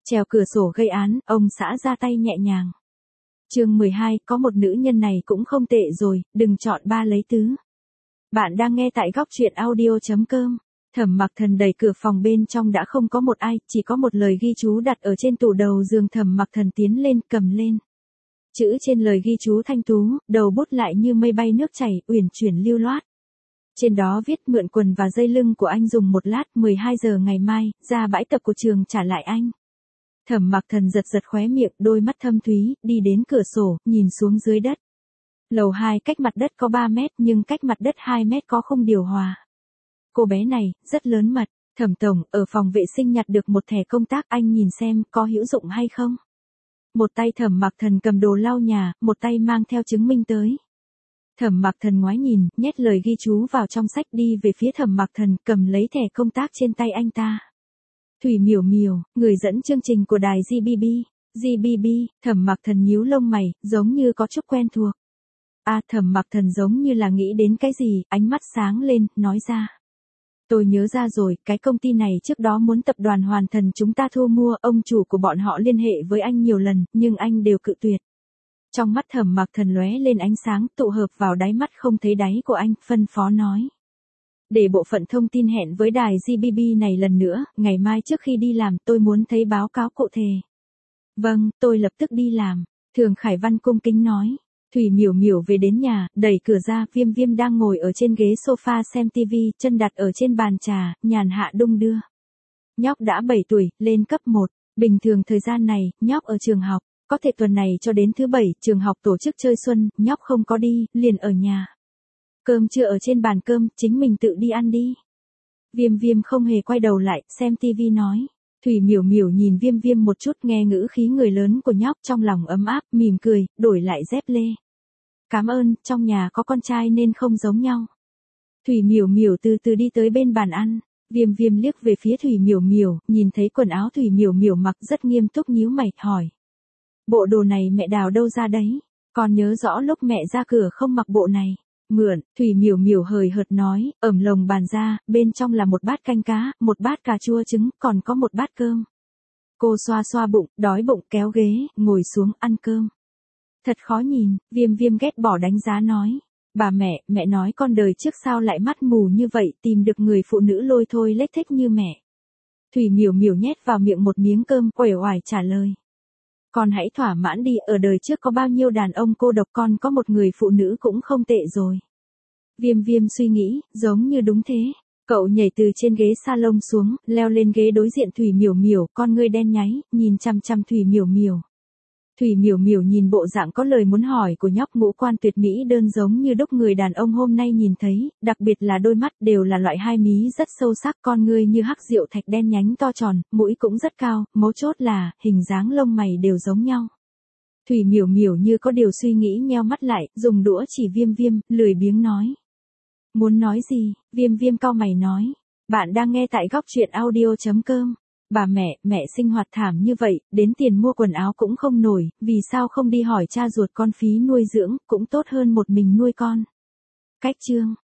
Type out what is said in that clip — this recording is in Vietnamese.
Trèo cửa sổ gây án, ông xã ra tay nhẹ nhàng. Chương 12, có một nữ nhân này cũng không tệ rồi, đừng chọn ba lấy tứ. Bạn đang nghe tại góc truyện audio.com. Thẩm Mặc Thần đẩy cửa phòng, bên trong đã không có một ai, chỉ có một lời ghi chú đặt ở trên tủ đầu giường. Thẩm Mặc Thần tiến lên, cầm lên. Chữ trên lời ghi chú thanh tú, đầu bút lại như mây bay nước chảy, uyển chuyển lưu loát. Trên đó viết: mượn quần và dây lưng của anh dùng một lát, 12 giờ ngày mai, ra bãi tập của trường trả lại anh. Thẩm Mặc Thần giật giật khóe miệng, đôi mắt thâm thúy, đi đến cửa sổ, nhìn xuống dưới đất. Lầu 2 cách mặt đất có 3 mét, nhưng cách mặt đất 2 mét có khung điều hòa. Cô bé này, rất lớn mật. Thẩm tổng, ở phòng vệ sinh nhặt được một thẻ công tác, anh nhìn xem, có hữu dụng hay không? Một tay Thẩm Mặc Thần cầm đồ lau nhà, một tay mang theo chứng minh tới. Thẩm Mặc Thần ngoái nhìn, nhét lời ghi chú vào trong sách, đi về phía Thẩm Mặc Thần, cầm lấy thẻ công tác trên tay anh ta. Thủy Miểu Miểu, người dẫn chương trình của đài GBB. GBB, Thẩm Mặc Thần nhíu lông mày, giống như có chút quen thuộc. Thẩm Mặc Thần giống như là nghĩ đến cái gì, ánh mắt sáng lên, nói ra. Tôi nhớ ra rồi, cái công ty này trước đó muốn tập đoàn Hoàn Thần chúng ta thu mua, ông chủ của bọn họ liên hệ với anh nhiều lần, nhưng anh đều cự tuyệt. Trong mắt Thẩm Mặc Thần lóe lên ánh sáng, tụ hợp vào đáy mắt không thấy đáy của anh, phân phó nói. Để bộ phận thông tin hẹn với đài GBB này lần nữa, ngày mai trước khi đi làm tôi muốn thấy báo cáo cụ thể. Vâng, tôi lập tức đi làm, Thường Khải Văn cung kính nói. Thủy Miểu Miểu về đến nhà, đẩy cửa ra, Viêm Viêm đang ngồi ở trên ghế sofa xem TV, chân đặt ở trên bàn trà, nhàn hạ đung đưa. Nhóc đã 7 tuổi, lên cấp 1, bình thường thời gian này, nhóc ở trường học, có thể tuần này cho đến thứ 7, trường học tổ chức chơi xuân, nhóc không có đi, liền ở nhà. Cơm trưa ở trên bàn cơm, chính mình tự đi ăn đi. Viêm Viêm không hề quay đầu lại, xem TV nói. Thủy Miểu Miểu nhìn Viêm Viêm một chút, nghe ngữ khí người lớn của nhóc trong lòng ấm áp, mỉm cười, đổi lại dép lê. Cảm ơn, trong nhà có con trai nên không giống nhau. Thủy Miểu Miểu từ từ đi tới bên bàn ăn. Viêm Viêm liếc về phía Thủy Miểu Miểu, nhìn thấy quần áo Thủy Miểu Miểu mặc, rất nghiêm túc, nhíu mày, hỏi. Bộ đồ này mẹ đào đâu ra đấy? Con nhớ rõ lúc mẹ ra cửa không mặc bộ này. Mượn, Thủy Miểu Miểu hời hợt nói, ẩm lồng bàn ra, bên trong là một bát canh cá, một bát cà chua trứng, còn có một bát cơm. Cô xoa xoa bụng, đói bụng, kéo ghế, ngồi xuống ăn cơm. Thật khó nhìn, Viêm Viêm ghét bỏ đánh giá nói. Bà mẹ nói con đời trước sao lại mắt mù như vậy, tìm được người phụ nữ lôi thôi lếch thếch như mẹ. Thủy Miểu Miểu nhét vào miệng một miếng cơm, uể oải trả lời. Con hãy thỏa mãn đi, ở đời trước có bao nhiêu đàn ông cô độc, con có một người phụ nữ cũng không tệ rồi. Viêm Viêm suy nghĩ, giống như đúng thế. Cậu nhảy từ trên ghế salon xuống, leo lên ghế đối diện Thủy Miểu Miểu, con ngươi đen nháy, nhìn chằm chằm Thủy Miểu Miểu. Thủy Miểu Miểu nhìn bộ dạng có lời muốn hỏi của nhóc, ngũ quan tuyệt mỹ đơn giống như đúc người đàn ông hôm nay nhìn thấy, đặc biệt là đôi mắt đều là loại hai mí rất sâu sắc, con ngươi như hắc rượu thạch đen nhánh to tròn, mũi cũng rất cao, mấu chốt là, hình dáng lông mày đều giống nhau. Thủy Miểu Miểu như có điều suy nghĩ, nheo mắt lại, dùng đũa chỉ Viêm Viêm, lười biếng nói. Muốn nói gì? Viêm Viêm cau mày nói. Bạn đang nghe tại góc truyện audio.com. Bà mẹ sinh hoạt thảm như vậy, đến tiền mua quần áo cũng không nổi, vì sao không đi hỏi cha ruột con phí nuôi dưỡng, cũng tốt hơn một mình nuôi con. Cách chương.